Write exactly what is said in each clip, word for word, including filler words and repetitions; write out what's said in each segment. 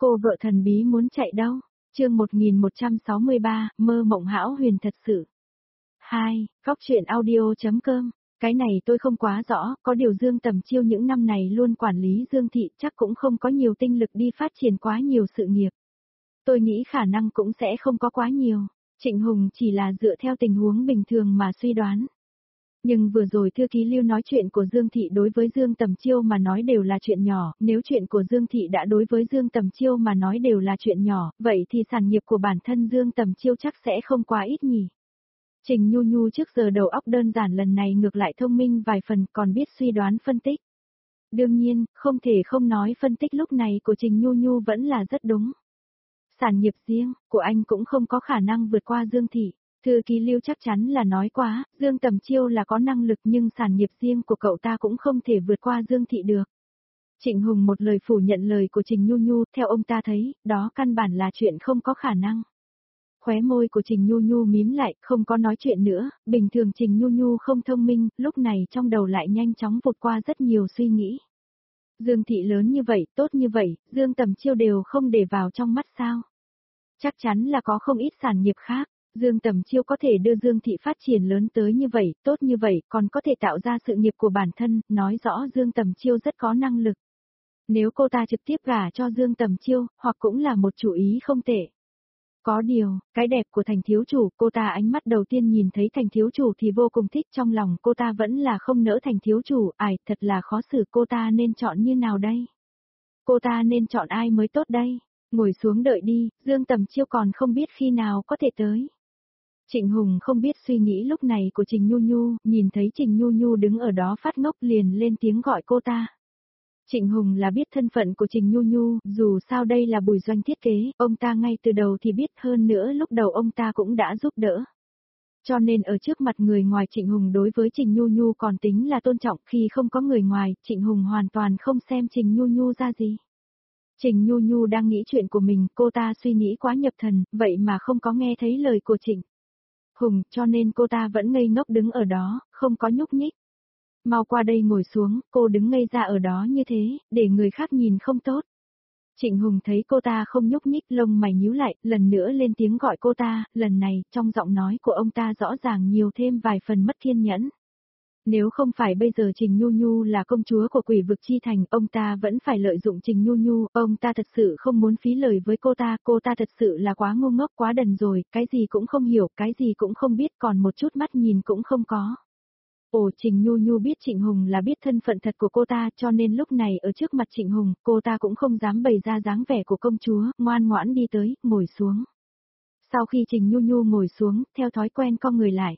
Cô vợ thần bí muốn chạy đâu? Chương một nghìn một trăm sáu mươi ba, mơ mộng hão huyền thật sự. hai. Góc truyện audio chấm com. Cái này tôi không quá rõ, có điều Dương Tầm Chiêu những năm này luôn quản lý Dương Thị chắc cũng không có nhiều tinh lực đi phát triển quá nhiều sự nghiệp. Tôi nghĩ khả năng cũng sẽ không có quá nhiều. Trịnh Hùng chỉ là dựa theo tình huống bình thường mà suy đoán. Nhưng vừa rồi thư ký Lưu nói chuyện của Dương Thị đối với Dương Tầm Chiêu mà nói đều là chuyện nhỏ, nếu chuyện của Dương Thị đã đối với Dương Tầm Chiêu mà nói đều là chuyện nhỏ, vậy thì sản nghiệp của bản thân Dương Tầm Chiêu chắc sẽ không quá ít nhỉ. Trình Nhu Nhu trước giờ đầu óc đơn giản lần này ngược lại thông minh vài phần còn biết suy đoán phân tích. Đương nhiên, không thể không nói phân tích lúc này của Trình Nhu Nhu vẫn là rất đúng. Sản nghiệp riêng của anh cũng không có khả năng vượt qua Dương Thị. Thư ký Lưu chắc chắn là nói quá, Dương Tầm Chiêu là có năng lực nhưng sản nghiệp riêng của cậu ta cũng không thể vượt qua Dương Thị được. Trịnh Hùng một lời phủ nhận lời của Trình Nhu Nhu, theo ông ta thấy, đó căn bản là chuyện không có khả năng. Khóe môi của Trình Nhu Nhu mím lại, không có nói chuyện nữa, bình thường Trình Nhu Nhu không thông minh, lúc này trong đầu lại nhanh chóng vụt qua rất nhiều suy nghĩ. Dương Thị lớn như vậy, tốt như vậy, Dương Tầm Chiêu đều không để vào trong mắt sao? Chắc chắn là có không ít sản nghiệp khác. Dương Tầm Chiêu có thể đưa Dương Thị phát triển lớn tới như vậy, tốt như vậy, còn có thể tạo ra sự nghiệp của bản thân, nói rõ Dương Tầm Chiêu rất có năng lực. Nếu cô ta trực tiếp gả cho Dương Tầm Chiêu, hoặc cũng là một chủ ý không tệ. Có điều, cái đẹp của Thành thiếu chủ, cô ta ánh mắt đầu tiên nhìn thấy Thành thiếu chủ thì vô cùng thích, trong lòng cô ta vẫn là không nỡ Thành thiếu chủ, ải, thật là khó xử, cô ta nên chọn như nào đây? Cô ta nên chọn ai mới tốt đây? Ngồi xuống đợi đi, Dương Tầm Chiêu còn không biết khi nào có thể tới. Trịnh Hùng không biết suy nghĩ lúc này của Trình Nhu Nhu, nhìn thấy Trình Nhu Nhu đứng ở đó phát ngốc liền lên tiếng gọi cô ta. Trịnh Hùng là biết thân phận của Trình Nhu Nhu, dù sao đây là Bùi Doanh thiết kế, ông ta ngay từ đầu thì biết, hơn nữa lúc đầu ông ta cũng đã giúp đỡ. Cho nên ở trước mặt người ngoài Trịnh Hùng đối với Trình Nhu Nhu còn tính là tôn trọng, khi không có người ngoài, Trịnh Hùng hoàn toàn không xem Trình Nhu Nhu ra gì. Trình Nhu Nhu đang nghĩ chuyện của mình, cô ta suy nghĩ quá nhập thần, vậy mà không có nghe thấy lời của Trịnh Hùng, cho nên cô ta vẫn ngây ngốc đứng ở đó, không có nhúc nhích. Mau qua đây ngồi xuống, cô đứng ngây ra ở đó như thế, để người khác nhìn không tốt. Trịnh Hùng thấy cô ta không nhúc nhích, lông mày nhíu lại, lần nữa lên tiếng gọi cô ta, lần này, trong giọng nói của ông ta rõ ràng nhiều thêm vài phần mất kiên nhẫn. Nếu không phải bây giờ Trình Nhu Nhu là công chúa của Quỷ Vực Chi Thành, ông ta vẫn phải lợi dụng Trình Nhu Nhu, ông ta thật sự không muốn phí lời với cô ta, cô ta thật sự là quá ngu ngốc quá đần rồi, cái gì cũng không hiểu, cái gì cũng không biết, còn một chút mắt nhìn cũng không có. Ồ, Trình Nhu Nhu biết Trịnh Hùng là biết thân phận thật của cô ta, cho nên lúc này ở trước mặt Trịnh Hùng, cô ta cũng không dám bày ra dáng vẻ của công chúa, ngoan ngoãn đi tới, ngồi xuống. Sau khi Trình Nhu Nhu ngồi xuống, theo thói quen con người lại.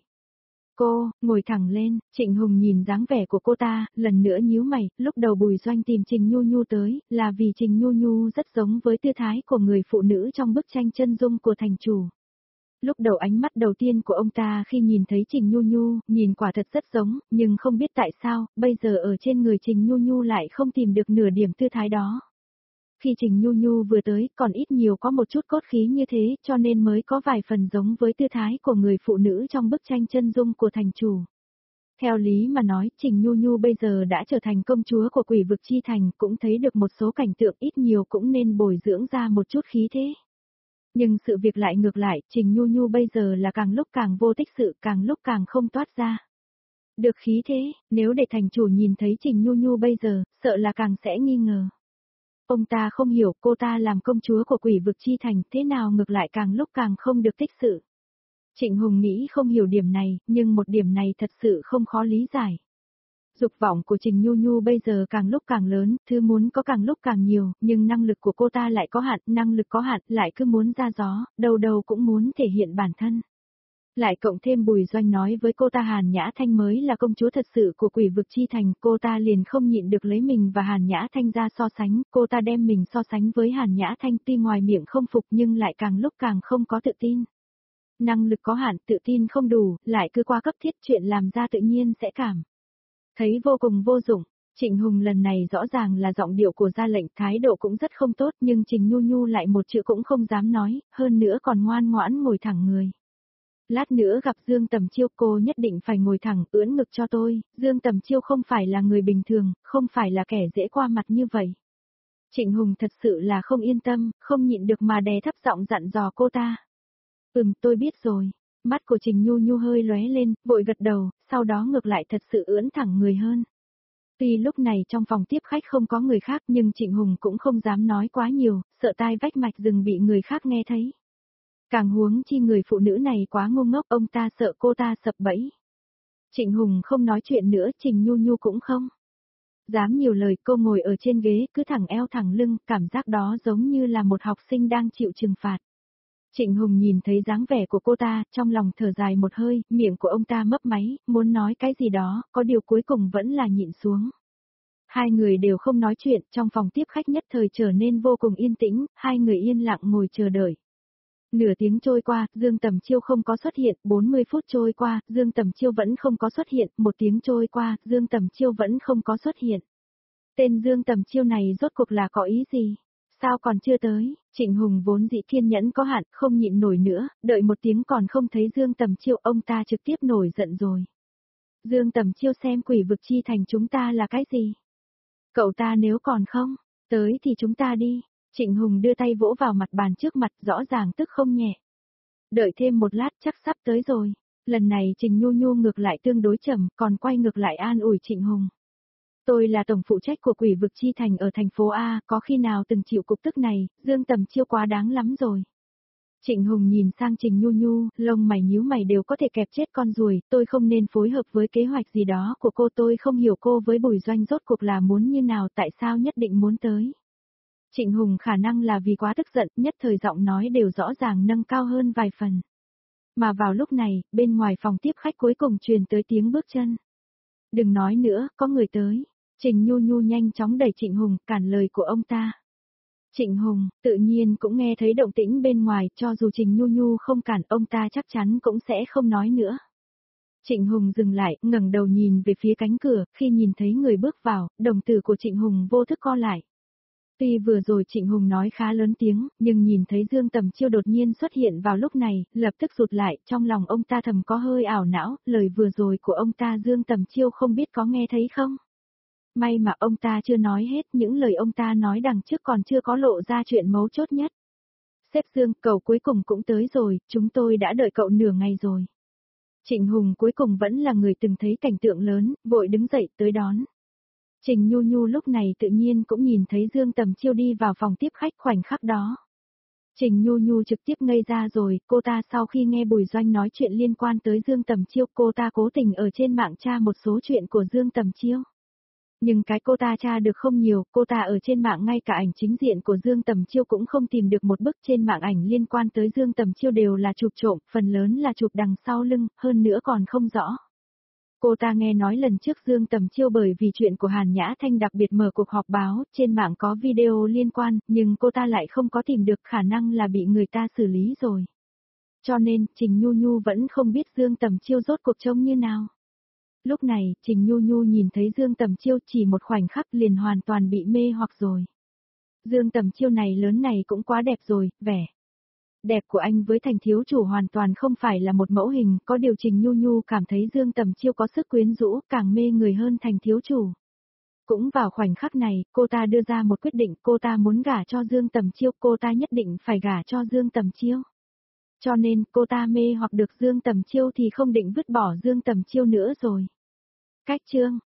Cô, ngồi thẳng lên, Trịnh Hùng nhìn dáng vẻ của cô ta, lần nữa nhíu mày, lúc đầu Bùi Doanh tìm Trình Nhu Nhu tới, là vì Trình Nhu Nhu rất giống với tư thái của người phụ nữ trong bức tranh chân dung của thành chủ. Lúc đầu ánh mắt đầu tiên của ông ta khi nhìn thấy Trình Nhu Nhu, nhìn quả thật rất giống, nhưng không biết tại sao, bây giờ ở trên người Trình Nhu Nhu lại không tìm được nửa điểm tư thái đó. Khi Trình Nhu Nhu vừa tới, còn ít nhiều có một chút cốt khí như thế, cho nên mới có vài phần giống với tư thái của người phụ nữ trong bức tranh chân dung của thành chủ. Theo lý mà nói, Trình Nhu Nhu bây giờ đã trở thành công chúa của Quỷ Vực Chi Thành, cũng thấy được một số cảnh tượng, ít nhiều cũng nên bồi dưỡng ra một chút khí thế. Nhưng sự việc lại ngược lại, Trình Nhu Nhu bây giờ là càng lúc càng vô tích sự, càng lúc càng không toát ra được khí thế, nếu để thành chủ nhìn thấy Trình Nhu Nhu bây giờ, sợ là càng sẽ nghi ngờ. Ông ta không hiểu cô ta làm công chúa của Quỷ Vực Chi Thành thế nào ngược lại càng lúc càng không được tích sự. Trịnh Hùng nghĩ không hiểu điểm này, nhưng một điểm này thật sự không khó lý giải. Dục vọng của Trình Nhu Nhu bây giờ càng lúc càng lớn, thứ muốn có càng lúc càng nhiều, nhưng năng lực của cô ta lại có hạn, năng lực có hạn, lại cứ muốn ra gió, đầu đầu cũng muốn thể hiện bản thân. Lại cộng thêm Bùi Doanh nói với cô ta Hàn Nhã Thanh mới là công chúa thật sự của Quỷ Vực Chi Thành, cô ta liền không nhịn được lấy mình và Hàn Nhã Thanh ra so sánh, cô ta đem mình so sánh với Hàn Nhã Thanh, tuy ngoài miệng không phục nhưng lại càng lúc càng không có tự tin. Năng lực có hạn, tự tin không đủ, lại cứ qua cấp thiết, chuyện làm ra tự nhiên sẽ cảm thấy vô cùng vô dụng. Trịnh Hùng lần này rõ ràng là giọng điệu của ra lệnh, thái độ cũng rất không tốt, nhưng Trình Nhu Nhu lại một chữ cũng không dám nói, hơn nữa còn ngoan ngoãn ngồi thẳng người. Lát nữa gặp Dương Tầm Chiêu, cô nhất định phải ngồi thẳng, ưỡn ngực cho tôi, Dương Tầm Chiêu không phải là người bình thường, không phải là kẻ dễ qua mặt như vậy. Trịnh Hùng thật sự là không yên tâm, không nhịn được mà đè thấp giọng dặn dò cô ta. Ừm, tôi biết rồi. Mắt của Trình Nhu Nhu hơi lóe lên, vội gật đầu, sau đó ngược lại thật sự ưỡn thẳng người hơn. Tuy lúc này trong phòng tiếp khách không có người khác nhưng Trịnh Hùng cũng không dám nói quá nhiều, sợ tai vách mạch rừng bị người khác nghe thấy. Càng huống chi người phụ nữ này quá ngu ngốc, ông ta sợ cô ta sập bẫy. Trịnh Hùng không nói chuyện nữa, Trình Nhu Nhu cũng không dám nhiều lời, cô ngồi ở trên ghế cứ thẳng eo thẳng lưng, cảm giác đó giống như là một học sinh đang chịu trừng phạt. Trịnh Hùng nhìn thấy dáng vẻ của cô ta, trong lòng thở dài một hơi, miệng của ông ta mấp máy, muốn nói cái gì đó, có điều cuối cùng vẫn là nhịn xuống. Hai người đều không nói chuyện, trong phòng tiếp khách nhất thời trở nên vô cùng yên tĩnh, hai người yên lặng ngồi chờ đợi. Nửa tiếng trôi qua, Dương Tầm Chiêu không có xuất hiện, bốn mươi phút trôi qua, Dương Tầm Chiêu vẫn không có xuất hiện, một tiếng trôi qua, Dương Tầm Chiêu vẫn không có xuất hiện. Tên Dương Tầm Chiêu này rốt cuộc là có ý gì? Sao còn chưa tới? Trịnh Hùng vốn dĩ kiên nhẫn có hạn, không nhịn nổi nữa, đợi một tiếng còn không thấy Dương Tầm Chiêu, ông ta trực tiếp nổi giận rồi. Dương Tầm Chiêu xem Quỷ Vực Chi Thành chúng ta là cái gì? Cậu ta nếu còn không tới thì chúng ta đi. Trịnh Hùng đưa tay vỗ vào mặt bàn trước mặt, rõ ràng tức không nhẹ. Đợi thêm một lát chắc sắp tới rồi. Lần này Trình Nhu Nhu ngược lại tương đối chậm, còn quay ngược lại an ủi Trịnh Hùng. Tôi là tổng phụ trách của Quỷ Vực Chi Thành ở thành phố A, có khi nào từng chịu cục tức này, Dương Tầm Chiêu quá đáng lắm rồi. Trịnh Hùng nhìn sang Trình Nhu Nhu, lông mày nhíu mày đều có thể kẹp chết con ruồi, tôi không nên phối hợp với kế hoạch gì đó của cô, tôi không hiểu cô với Bùi Doanh rốt cuộc là muốn như nào, tại sao nhất định muốn tới. Trịnh Hùng khả năng là vì quá tức giận, nhất thời giọng nói đều rõ ràng nâng cao hơn vài phần. Mà vào lúc này, bên ngoài phòng tiếp khách cuối cùng truyền tới tiếng bước chân. Đừng nói nữa, có người tới. Trình Nhu Nhu nhanh chóng đẩy Trịnh Hùng, cản lời của ông ta. Trịnh Hùng, tự nhiên cũng nghe thấy động tĩnh bên ngoài, cho dù Trình Nhu Nhu không cản, ông ta chắc chắn cũng sẽ không nói nữa. Trịnh Hùng dừng lại, ngẩng đầu nhìn về phía cánh cửa, khi nhìn thấy người bước vào, đồng tử của Trịnh Hùng vô thức co lại. Tuy vừa rồi Trịnh Hùng nói khá lớn tiếng, nhưng nhìn thấy Dương Tầm Chiêu đột nhiên xuất hiện vào lúc này, lập tức rụt lại, trong lòng ông ta thầm có hơi ảo não, lời vừa rồi của ông ta Dương Tầm Chiêu không biết có nghe thấy không? May mà ông ta chưa nói hết, những lời ông ta nói đằng trước còn chưa có lộ ra chuyện mấu chốt nhất. Sếp Dương, cậu cuối cùng cũng tới rồi, chúng tôi đã đợi cậu nửa ngày rồi. Trịnh Hùng cuối cùng vẫn là người từng thấy cảnh tượng lớn, vội đứng dậy tới đón. Trình Nhu Nhu lúc này tự nhiên cũng nhìn thấy Dương Tầm Chiêu đi vào phòng tiếp khách khoảnh khắc đó. Trình Nhu Nhu trực tiếp ngây ra rồi, cô ta sau khi nghe Bùi Doanh nói chuyện liên quan tới Dương Tầm Chiêu, cô ta cố tình ở trên mạng tra một số chuyện của Dương Tầm Chiêu. Nhưng cái cô ta tra được không nhiều, cô ta ở trên mạng ngay cả ảnh chính diện của Dương Tầm Chiêu cũng không tìm được một bức, trên mạng ảnh liên quan tới Dương Tầm Chiêu đều là chụp trộm, phần lớn là chụp đằng sau lưng, hơn nữa còn không rõ. Cô ta nghe nói lần trước Dương Tầm Chiêu bởi vì chuyện của Hàn Nhã Thanh đặc biệt mở cuộc họp báo, trên mạng có video liên quan, nhưng cô ta lại không có tìm được, khả năng là bị người ta xử lý rồi. Cho nên, Trình Nhu Nhu vẫn không biết Dương Tầm Chiêu rốt cuộc trông như nào. Lúc này, Trình Nhu Nhu nhìn thấy Dương Tầm Chiêu chỉ một khoảnh khắc liền hoàn toàn bị mê hoặc rồi. Dương Tầm Chiêu này lớn này cũng quá đẹp rồi, vẻ đẹp của anh với Thành thiếu chủ hoàn toàn không phải là một mẫu hình, có điều Trình Nhu Nhu cảm thấy Dương Tầm Chiêu có sức quyến rũ, càng mê người hơn Thành thiếu chủ. Cũng vào khoảnh khắc này, cô ta đưa ra một quyết định, cô ta muốn gả cho Dương Tầm Chiêu, cô ta nhất định phải gả cho Dương Tầm Chiêu. Cho nên, cô ta mê hoặc được Dương Tầm Chiêu thì không định vứt bỏ Dương Tầm Chiêu nữa rồi. Cách chương